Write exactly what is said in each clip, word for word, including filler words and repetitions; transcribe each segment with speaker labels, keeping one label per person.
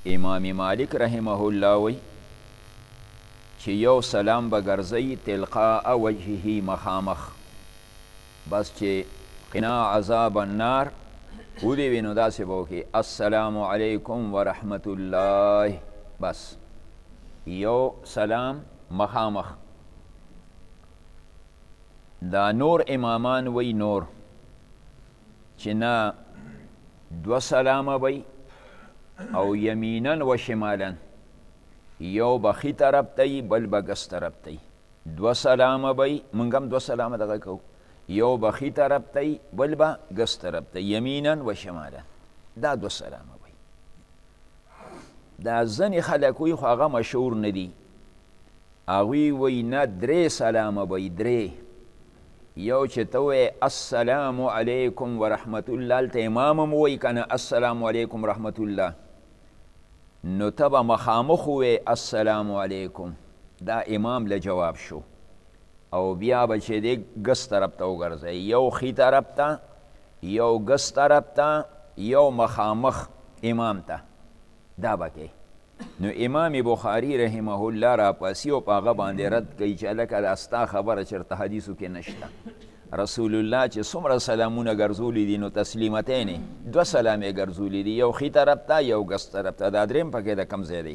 Speaker 1: امام مالک رحمه الله وی چې یو سلام به ګرځئ تلقاء وجهه مخامخ، بس چې قنا عذاب النار ودی وي نو داسې به وکړي السلام علیکم ورحمت الله، بس یو سلام مخامخ. دا نور امامان وی نور چې نه دو سلامه وی او یمینا و شمالا، یو به ښي طرف ته یي بل به ګس طرف ته یي. دو سلامه به یي، موږ هم دو سلامه دغه کوو، یو به ښي طرف ته یي بل به ګس طرف ته یي، یمینا و شمالا. دا دو سلامه به یي. دا ځینې خلک وایي خو هغه مشهور نه دي، هغوی وایي نه درې سلامه به یي، درې. یو چې ته وایې السلام علیکم ورحمت الله، هلته امام هم وایي که نه السلام علیکم ورحمت الله، نو ته به مخامخ ووایې السلام علیکم، دا امام له جواب شو. او بیا به چې دی ګس طرف ته وګرځئ، یو ښي طرف ته، یو ګس طرف ته، یو مخامخ امام ته، دا به کوي. نو امام بخاري رحمه الله راپاسي او په هغه باندې رد کوي چې هلکه دا ستا خبره چېرته حدیثو کې نشته. رسول الله چې څومره سلامونه ګرځولی دي نو تسلیمتین دوه سلام یې ګرځولی دي، یو ښي طرف ته یو ګس طرف ته، دا درېم پکې د کم ځای دی.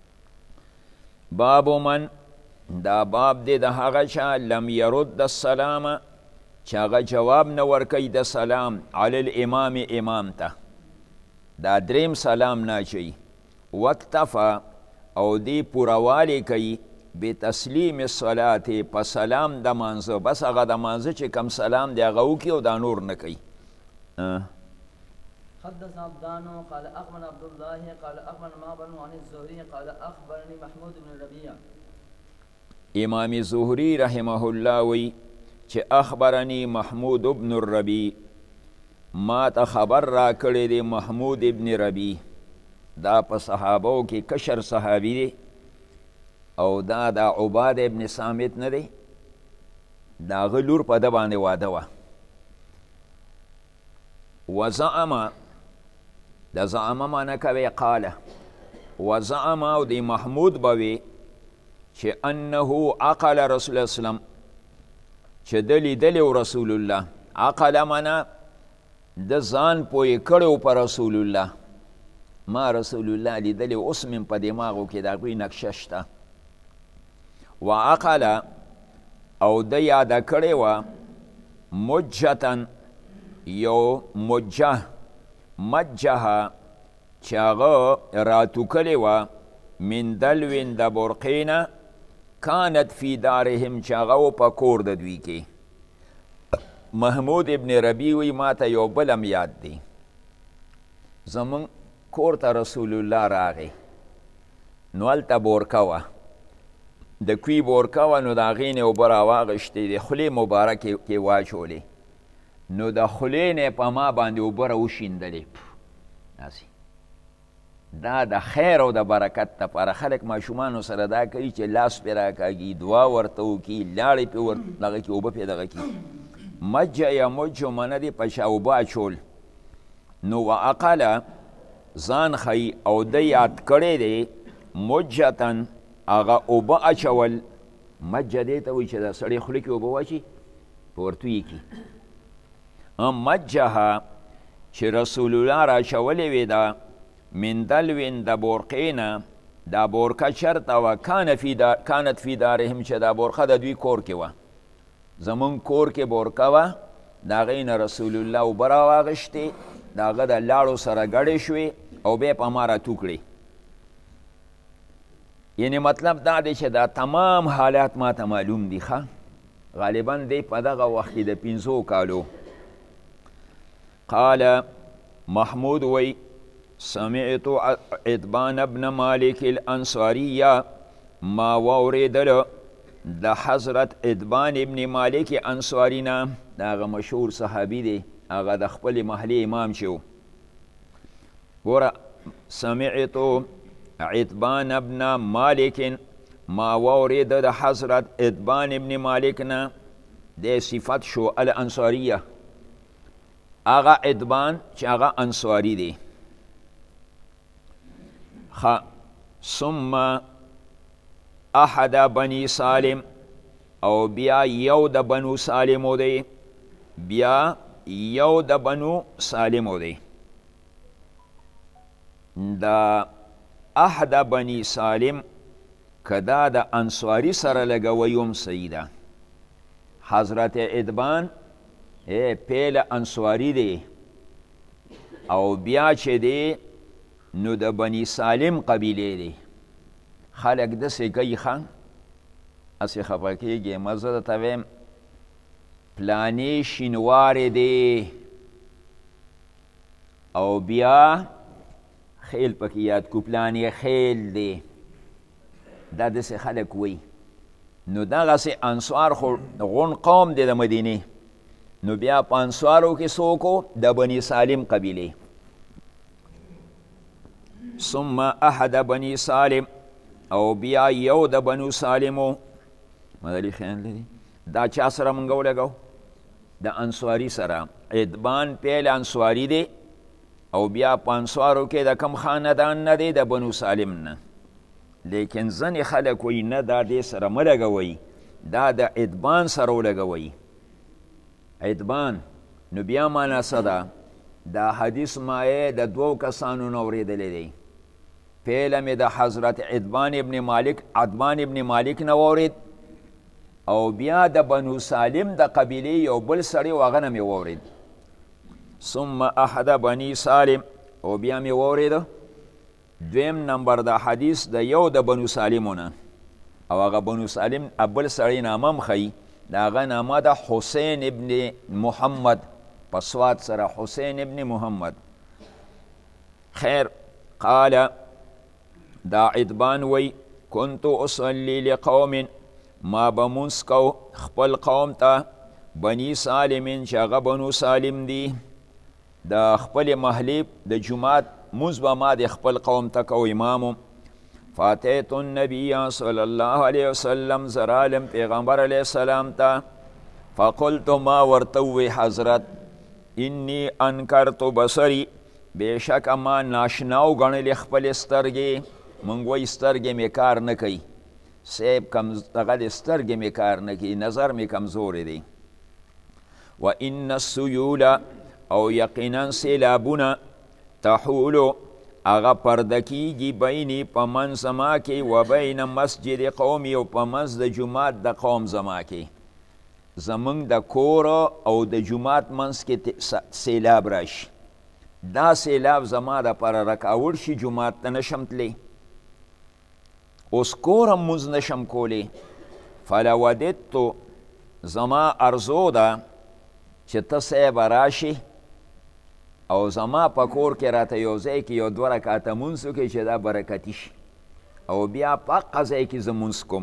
Speaker 1: باب من، دا باب دی د هغه چا لم یرد السلام چې هغه جواب نه ورکوي د سلام علی الامام امام ته، دا درېم سلام نه اچوي. واکتفا او دی پوروالی کوي بتسلیم الصلاة په سلام د مانځه، بس هغه د مانځه چې کم سلام دی هغه وکړي او دا نور نه کوي.
Speaker 2: حدثنا عبدان قال اخبرنا عبد الله قال اخبرنا معبد عن الزهري قال اخبرني محمود بن ربيع.
Speaker 1: امام زهري رحمه الله وی چې اخبرني محمود بن الربيع، ما ته خبر را کړی دی محمود ابن ربيع، دا په صحابو کې کشر صحابي دی او دا د عباد ابن صامت نه دی، د هغه لور په ده باندې واده وه. وزعم، د زعمه معنی کوي قاله، وزعم او د محمود به وي چې انه عقل رسول الله اسلام، چې د لیدلی رسول الله، عقل معنی د ځان پوی کړی په رسول الله، ما رسول الله لیدلی اوس من په دماغو کې د هغوی نقشه شته. وعقل او د یاده کړې وه مجتن یو مجه، مجه چې هغه راتوکلې وه من دلوین د برقینه کانت فی دارهم چې هغه په کور د دوی کې. محمود ابن ربیع وی ما ته یو بلم یاد دی، زمون کور ته رسول الله راغی نو هلته بورکه وه، د کوی بورکه وه نو د هغې نه اوبه راواغېشتې د خولې مبارکې کې واچولې، نو د خولې نه په ما باندې اوبه راوشیندلې. داسې دا د خیر او د برکت دپاره خلک ماشومانو سره دا کوي چې لاس پې راکاږي، دعا ورته وکړي، لاړې پې ور دغه کړي، اوبه پې دغه کړي. مجه یا مجو منه دی په شا اوبه اچول. نو وعقله ځان خی او د یاد کړی دی مجتن هغه اوبه اچول، مجه دی ته وایي چې د سړی خولې کې اوبه واچي په ورتویې کې. مجه چې رسول الله را اچولې وې ده من دلوین د بورقینه، دا بورکه چرته وه کانت فی دارهم چې دا بورکه د دوی کور کې وه، زمون کور کې بورکه وه، د هغې نه رسول الله اوبه راواغېشتې، د هغه د لاړو سره ګډې شوې او بیا په ما راتو کړې. یعنی مطلب دا دی چې دا تمام حالات ما ته معلوم دي. ښه غالبا دی په دغه وخت کې د پنځو کالو. قال محمود وی سمعت عتبان ابن مالک الانصاریه، ما واوریدل د حضرت عتبان ابن مالک انصاری نه، د هغه مشهور صحابي دی، هغه د خپل محلې امام شو. ګوره سمعت عتبان ابن مالک، ما واورید د حضرت عتبان ابن مالک نه، د صفت شو الانصاریه، هغه عتبان چې هغه انصاری دی. خ ثم احد بني سالم او بیا یو د بنو سالمو دی بیا یو د بنو سالمو دی دا احد بني سالم کدا د انصاری سره لګویم سیده حضرت ادبان پیل انصاری دی او بیا چې دی نو د بني سالم قبیله دی خلق دسې کوي ښه اسې خفه کېږي مزه درته ویم پلانې شینوارې دی او بیا خیل پکې یاد کو پلانې خیل دی دا داسې خلک وی نو دغسې انصار خو غون قوم دی د مدینې نو بیا په انصارو کې څوک د بني سالم قبیلې ثم احد بني سالم او بیا یو د بنو سالمو مدلی خیال لري دا چا سره مونږ ولګو د انصاري سره ادبان پیل انصاري دی او بیا په انصارو کې د کم خاندان نه دی د بنو سالم نه لیکن ځنې خلک وایي نه دا دې سره مه لګوئ دا د ادبان سره ولګوئ ادبان نو بیا معنا څه ده دا حدیث ما یې د دوو کسانو نه اورېدلی دی پیله مې د حضرت ادبان ابن مالک عدبان ابن مالک نه واورېد او بیا د بنو سالم د قبیلې یو بل سړی و هغه نه مې واورېد ثم احد بني سالم او بیا مې واورېده دویم نمبر د حدیث د یو د بنو سالمو نه او هغه بنو سالم بل سړی نامه هم ښیي د هغه نامه ده حسین ابن محمد په سواد سره حسین ابن محمد خیر قال دا عدبان وی كنت اصلي لقوم ما بمونس کو خپل قوم ته بني سالمین چې هغه بنو سالم دي د خپل محلې د جماعت مونځ به ما د خپل قوم ته کو امامو فاتیت النبی صلی الله علیه وسلم زرالم پیغمبر علیه السلام ته فقلت ما ورته وی حضرت انی انکرت بصری بېشکه ما ناشناو ګڼلې خپلې سترګې موږ وایي سترګې مې کار نه کوي صیب کم دغه د سترګې مې کار نه کوي نظر مې کمزوری دی و ان السیول او یقینا سیلابونه تحولو هغه پرده کیږي بیني په منځ زما کې و بین مسجد قومي او په منځ د جومات د قوم زما کې زمونږ د کور او د جومات منځ کې سیلاب راشي دا سیلاب زما دپاره رکاوړ شي جومات ته نشم تلی اوس کور هم مونځ نشم کولی فلوددتو زما ارزو ده چې ته صیبه راشي او زما په کور کې راته یو ځای کې یو دوه رکعته مونځ وکړي چې دا برکتي شي او بیا په هغه ځای کې زه مونځ کوم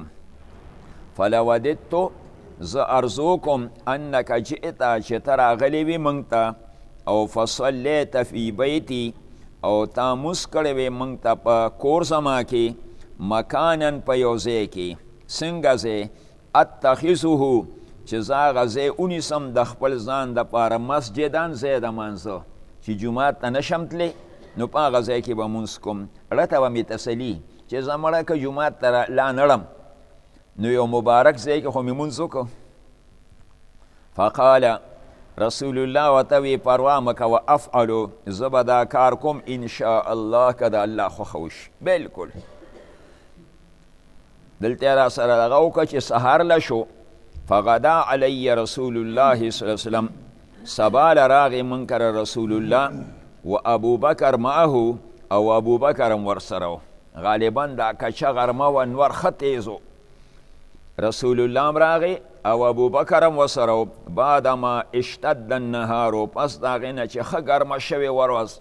Speaker 1: فلوددتو زه ارزو کوم انک جئته چې ته راغلی وي موږ ته او فصلیت فی بیتی او تا مونځ کړی وی موږ ته په کور زما کې مکانن په یو ځای کې څنګه ځای اتخذه چې زه هغه ځای ونیسم د خپل ځان دپاره مسجدن ځای د منځه چې جومات ته نشم تلی نو په هغه ځای کې به مونځ کوم رته به مې تسلي چې زه مړه که جومات ته لا نړم نو یو مبارک ځای کې خو مې مونځ وکړو فقال رسول الله ورته وی پروا مه کوه افعلو زه به دا کار کوم انشاء الله که د الله خوښه وشي بلکل دلته را سره دغه وکړه چې سهار له شو فغدا علی رسول الله صلی الله وسلم سبال راغی منکر رسول الله و ابو بکر معه او ابو بکر ورسره غالبا دا کچه غرمه و انور ښه تیزو رسول الله راغی او ابو بکر ورسره بعدما اشتد النهار پس د هغې نه چې ښه ګرمه شوې ورځ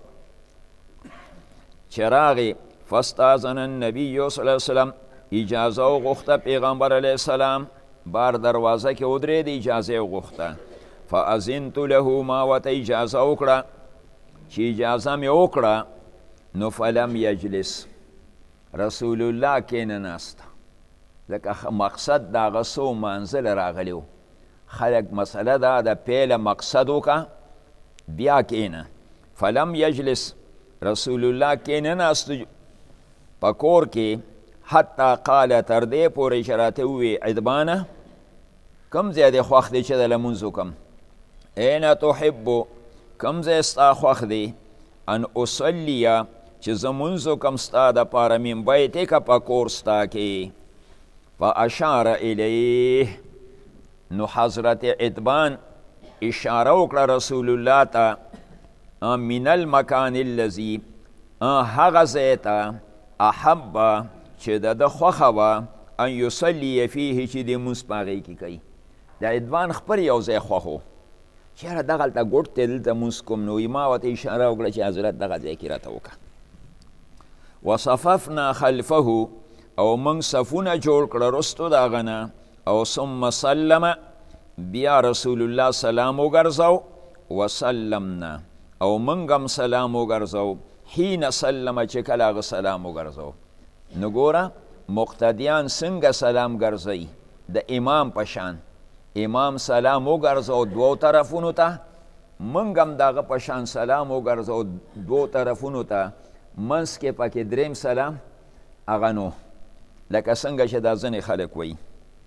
Speaker 1: چې راغی فاستاذن النبي صلی الله علیه وسلم اجازه وغوښته پیغمبر علیه السلام بار دروازه کې ودرېد اجازه وغوښته فاذنت له ما ورته اجازه وکړه چې اجازه مې وکړه نو فلم یجلس رسول الله کېنناسته ځکه مقصد د هغه څو منزل راغلی و خلک مسله ده د پیله مقصد وکړه بیا کېنه فلم یجلس رسول الله کېنناسته په کور کې حتی قال تر دې پورې چې راته ووې عدبانه کوم ځای دې خوښ دی چې د لمونځ وکړم این تحب کوم ځای ستا خوښ دی ان اصلیه چې زه مونځ وکړم ستا دپاره من بیتک په کور ستا کې فاشار الیه نو حضرت عتبان اشاره وکړه رسول الله ته من المکان الذي هغه ځای ته احب چې د ده خوښه وه ان یصلي فیه چې د مونځ په هغې کې کوي د عدوان خپل یو ځای خوښ و چې یاره دغلته ګوټ دی دلته مونځ کوم نو ما ورته اشاره وکړه چې حضرت دغه ځای کې راته وکړه وصففنا خلفه او موږ صفونه جوړ کړه رستو د هغه نه او ثم سلم بیا رسول الله سلام وګرځو وسلمنا او موږ هم سلام وګرځو حین سلم چې کله هغه سلام وګرځو نو ګوره مقتدیان څنګه سلام ګرځوي د امام په شان امام سلام وګرځو دوو طرفونو ته موږ هم د هغه په شان سلام وګرځو دوو طرفونو ته منځ کې پکې دریم سلام هغه نو لکه څنګه چې دا ځینې خلک وایي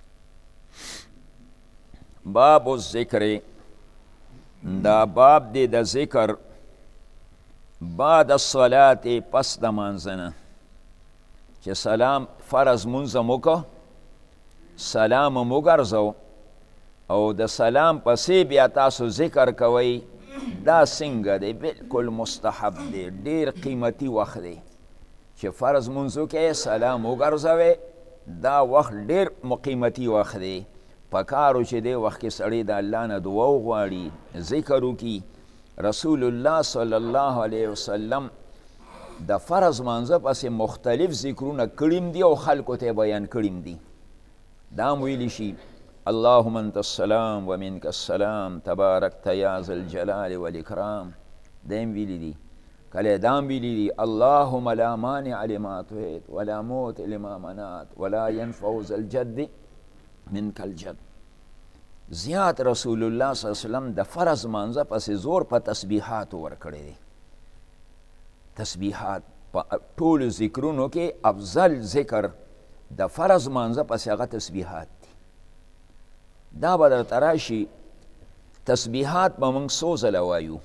Speaker 1: باب الذکر دا باب دی د ذکر بعد الصلاة پس د مانځنه چې سلام فرض مونځ مو وکړو سلام مو وګرځو او د سلام پسې بیا تاسو ذکر کوئ دا څنګه دی بالکل مستحب دی ډیر قیمتي وخت دی چې فرض مونځ وکړئ سلام وګرځوئ دا وخت ډیر قیمتي وخت دی پکارو چې دی وخت کې سړی د الله نه دعا وغواړي ذکر وکړي رسول الله صلی الله علیه وسلم د فرض مانځه پسې مختلف ذکرونه کړیم دي او خلکو ته بیان کړیم دي دا هم ویلی شي اللهم انت السلام ومنك السلام تبارکت یا ذا الجلال والاکرام دا هم ویلی دي کله دا هم ویلی دي اللهم لا مانع لما اعطیت ولا موت لما منعت ولا ينفع ذا الجد منك الجد زیات رسول الله صلی الله علیه وسلم د فرض مانځه پسې زور په تسبیحاتو ورکړی دی تسبیحات په ټولو ذکرونو کې افضل ذکر د فرض مانځه پسې هغه تسبیحات دي دا به درته راشي تسبیحات به موږ څو ځله وایو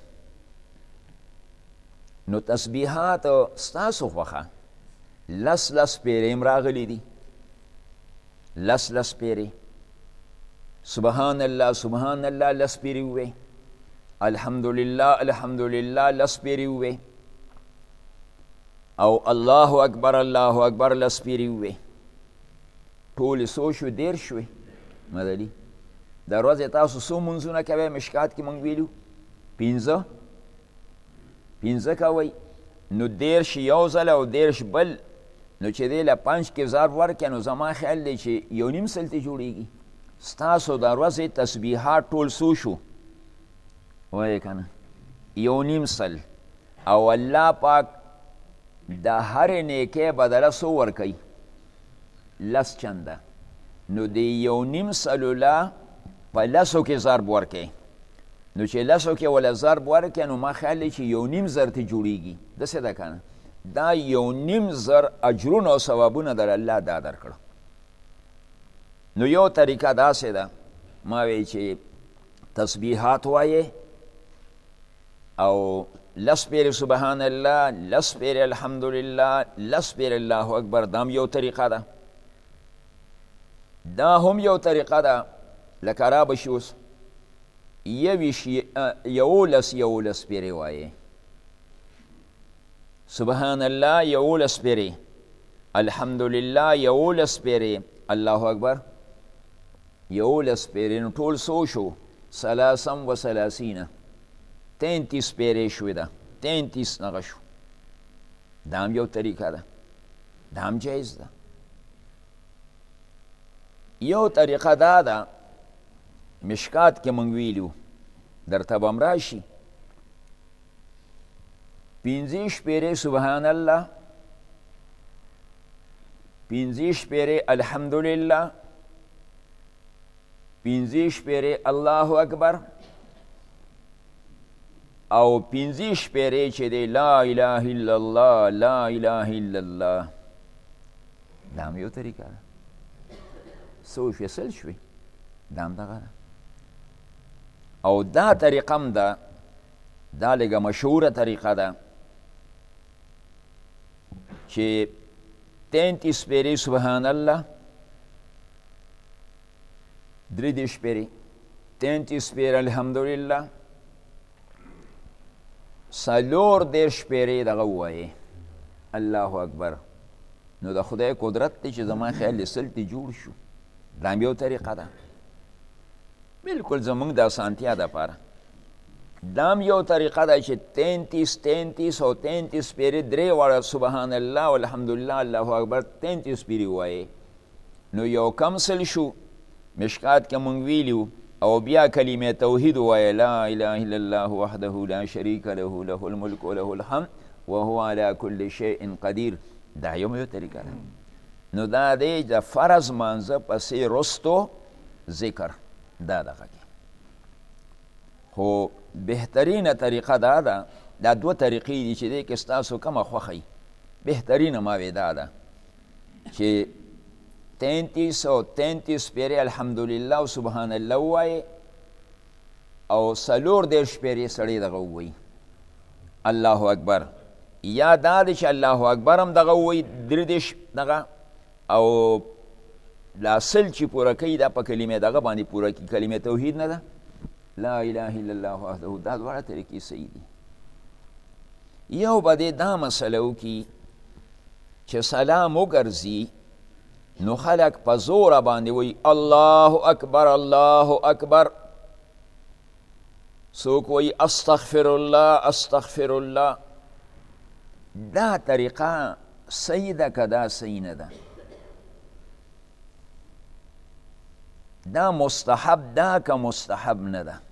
Speaker 1: نو تسبیحات ستاسو خوښه لس لس پیرې هم راغلي دي لس لس پیرې سبحان الله سبحان الله لس پیرې ووې الحمدلله الحمدلله لس پیرې ووې او الله اکبر الله اکبر لس پیرې ووې ټولې څو شو دېر شوې مدلي د ورځې تاسو څو منځونه کوئ مشکات کې موږ ویلو پنځه پنځه کوئ نو دېرش یو ځل او دېرش بل نو چې دی له پنج کې ضرب ورکړې نو زما خیال دی چې یو نیم سل ته جوړېږي ستاسو د ورځې تسبیحات ټول څو شو وایې که نه یو نیم سل او الله پاک د هرې نیکۍ بدله څو ورکوي لس چنده نو د یو نیم سلو له په لسو کې ضرب ورکوي نو چې لسو کې وله ضرب ورکوي نو ما خیال دی چې یو نیم زر ته جوړېږي داسې ده که نه دا یو نیم زر اجرونه او ثوابونه در الله دا درکړه نو یو طریقه داسې ده ما وی چې تسبیحات وایې او لس پیر سبحان الله لس پیر الحمدلله لس پیر الله اکبر دا هم یو طریقه ده دا هم یو طریقه ده لکه را بشي اوس یویش یولس یولس پیرې وایې سبحان الله یولس پیرې الحمدلله یولس پیرې الله اکبر یولس پیرې نو ټول څو شو سلاسم و سلاسینه تینتیس پیرې شوې ده تینتیس نغه شو دا هم یو طریقه ده دا هم جایز ده یو طریقه دا ده مشکات کې موږ ویلو درته به هم راشي پنځه شپېرې سبحان الله پنځه شپېرې الحمدلله پنځه شپېرې الله اکبر او پنځه شپېرې چې دی لا اله الا الله لا اله الا الله دا هم یو طریقه ده. څو شوې سل شوې، دا هم دغه ده. او دا طریقه هم ده، دا لږه مشهوره طریقه ده چې تینتیس پیرې سبحان الله، درې دېرش پیرې، تینتیس پیرې الحمدلله، څلور دېرش پیرې دغه ووایې الله اکبر. نو د خدای قدرت دی چې زما خیال سل تی جوړ شو. دا هم یو طریقه ده، بلکل زمونږ د اسانتیا دپاره. دا هم یو طریقه ده چې تینتیس تینتیس او تینتیس پیرې درې واړه سبحان الله والحمدلله الله اکبر تینتیس پیرې ووایې. نو یو کم سل شو، مشکات کې مونږ ویلو. او بیا کلمه توحید ووایې، لا اله الا الله وحده لا شریک له له الملک وله الحمد وهو على كل شيء قدیر. دا یو یو طریقه ده. نو دا دی د فرض مانځه پسې رستو ذکر، دا دغه کې. خو بهترینه طریقه دا ده، دا دوه طریقې دي چې دی کې ستاسو کومه خوښئ. بهترینه ما وی دا ده چې تینتیس او تینتیس پیرې الحمدلله او سبحان الله ووایې، او څلور دېرش پیرې سړی دغه ووایي الله اکبر. یا دا دی چې الله اکبر هم دغه ووایي درې دېرش دغه، او لا سل چې پوره کوي دا په کلمې دغه باندې پوره کوي، کلمې توحید نه ده، لا اله الا الله وحده. دا دواړه طریقې صحیح دي. یو به دې دا مسله وکړي چې سلام وګرځي، نو خلق په زوره باندې وایي الله اکبر الله اکبر، څوک وایي استغفر الله استغفر الله. دا طریقه صحیح ده که دا صحیح نه ده؟ دا مستحب ده که مستحب نه ده؟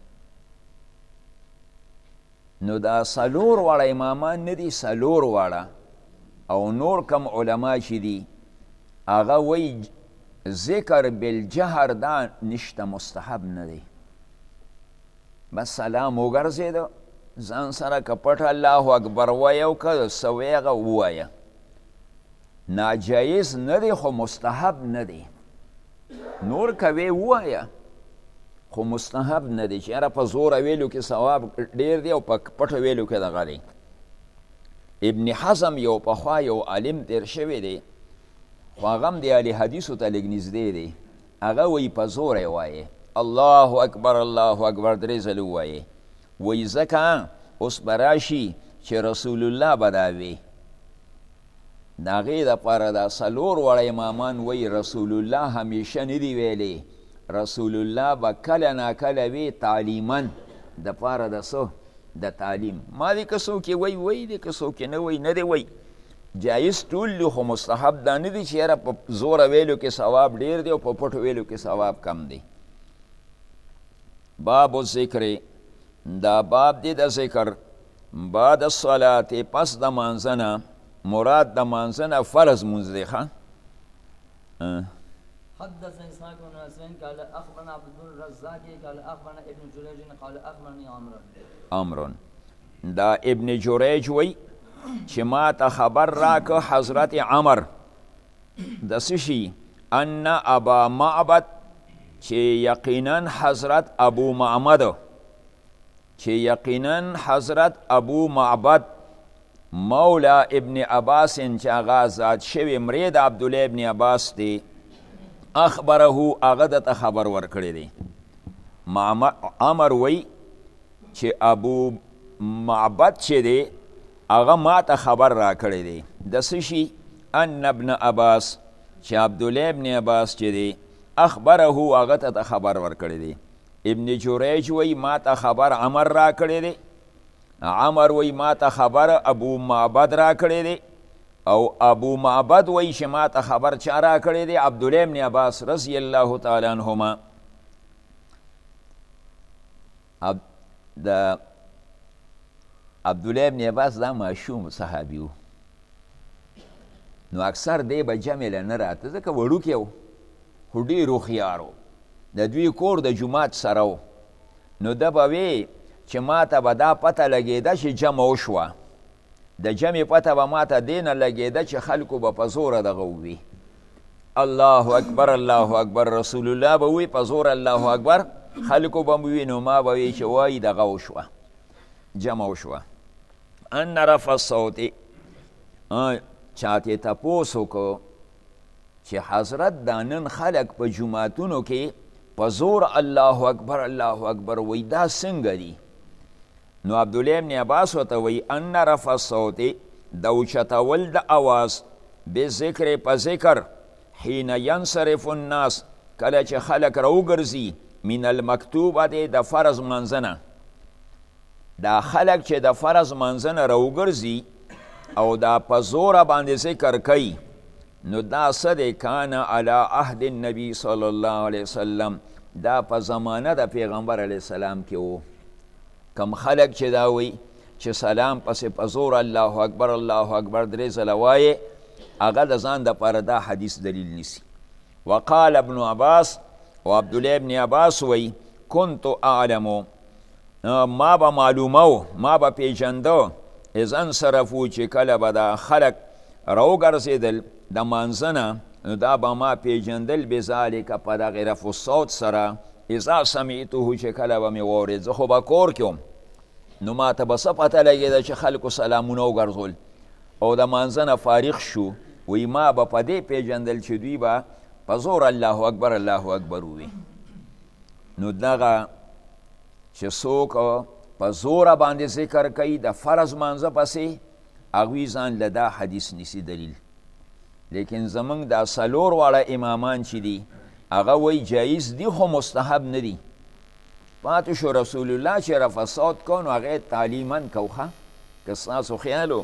Speaker 1: نو دا څلور واړه امامان نه دي، څلور واړه او نور کم علما چې دي هغه وایي ذکر بالجهر دا نشته، مستحب نه دی. بس سلام وګرځېده ځان سره که پټ الله اکبر وایه او که څه وایې هغه ووایه، ناجایز نه دی خو مستحب نه دی. نور کوې ووایه خو مستحب نه دی چې یاره په زوره ویلو کې ثواب ډیر دی او په پټه ویلو کې دغه دی. ابن حزم یو پخوا یو عالم تیر شوی دی، خو هغه هم د اهل حدیثو ته لږ نږدې دی. هغه وایي په زوره یې وایې الله اکبر الله اکبر درې ځلې ووایې. وایي ځکه اوس به راشي چې رسول الله به دا وي. د هغې دپاره دا څلور واړه امامان وایي رسول الله همیشه نه دی ویلی، رسول الله به کله ناکله وی تعلیما دپاره د څه د تعلیم. ما دی که څوک یې وایي وایي دی، که څوک یې نه وایي نه دی وایي. جایز ټول دی خو مستحب دا نه دی چې یاره په زوره ویلو کې ثواب ډیر دی او په پټو ویلو کې ثواب کم دی. باب الذکر، دا باب دی د ذکر بعد الصلاة، پس د مانځه نه، مراد د مانځه نه فرض مونځ دی. ښه
Speaker 2: حدثنا اسحاق بن حسين قال اخبرنا عبد الرزاق قال اخبرنا ابن جريج قال اخبرني عمرو. عمرو
Speaker 1: دا ابن جریج وی چې ما ته خبر راکه حضرت عمر د څه شي، ان ابا معبد، چې یقینا حضرت ابو معبد، چې یقینا حضرت ابو معبد مولا ابن عباس چې هغه آزاد شوی مرید عبدالله ابن عباس دی، اخبره هغه دته خبر ورکړی دی. عمر وی چې ابو معبد چې دی هغه ما ته خبر را کړی دی د څه شي، ان ابن عباس، چې عبدالله ابن عباس چې دی اخبره هغه ته خبر ورکړی دی. ابن جریج وی ما ته خبر عمر را کړی دی، عمر وی ما ته خبر ابو معبد را کړی دی، او ابو معبد وی چې ما ته خبر چا را کړی دی، عبدالله ابن عباس رضی الله تعالی عنهما. د عبدالله ابن عباس دا ماشوم صحابي و، نو اکثر دی به جمع له نه راته ځکه وړوکی و، خو ډېر هوښیار و، د دوی کور د جومات سره و. نو ده به وی چې ما ته به دا پته لګېده چې جمع وشوه، د جمع پته به ما ته دې نه لګېده چې خلکو به په زوره دغه ووي. الله اکبر الله اکبر رسول الله به وی په زور الله اکبر خلکو به وی نو ما به وی چې وایي دغه وشوه جمع وشوه ان رفع الصوت چاته تپوس وکړو چې حضرت دا نن خلک په جوماتونو کې په زور الله اکبر الله اکبر وی دا څنګه دي نو عبدالله ابن عباس ورته وی ان رفع الصوت د اوچتول د اواز بذکر په ذکر حین ینصرف الناس کله چې خلک راوګرځي من المکتوبه دی د فرض منځنه دا خلک چې د فرض منځنه راوګرځي او دا په زوره باندې ذکر کوي نو دا څه دی کان علی عهد النبی صلی الله علیه وسلم دا په زمانه د پیغمبر علیه السلام کې و کم خلک چې دا وی چې سلام پسې په زور الله اکبر الله اکبر درې ځله وایې هغه د ځان دپاره دا حدیث دلیل نیسي وقال ابن عباس و عبدالله ابن عباس وی کنت اعلمو ما به معلومو ما به پیژنده اذ انصرفو چې کله به دا خلک راوګرځېدل د منځنه نو دا به ما پیژندل بذلک په دغې رفع الصوت سره اذا سمعته چې کله به مې واورېد زه خو به کور کې وم نو ما ته به څه پته لګېده چې خلکو سلامونه وګرځول او د منځنه فارغ شو وی ما به په دې پیژندل چې دوی به په زور الله اکبر الله اکبر ووي نو دغه چې څوک په زوره باندې ذکر کوي د فرض منځه پسې هغوی ځان له دا حدیث نیسي دلیل لیکن زمونږ دا څلور واړه امامان چې دي هغه وی جایز دي خو مستحب نه دي پاتې شو رسول الله چې رفع صوت کو نو هغې تعلیما کوخه که ستاسو خیال و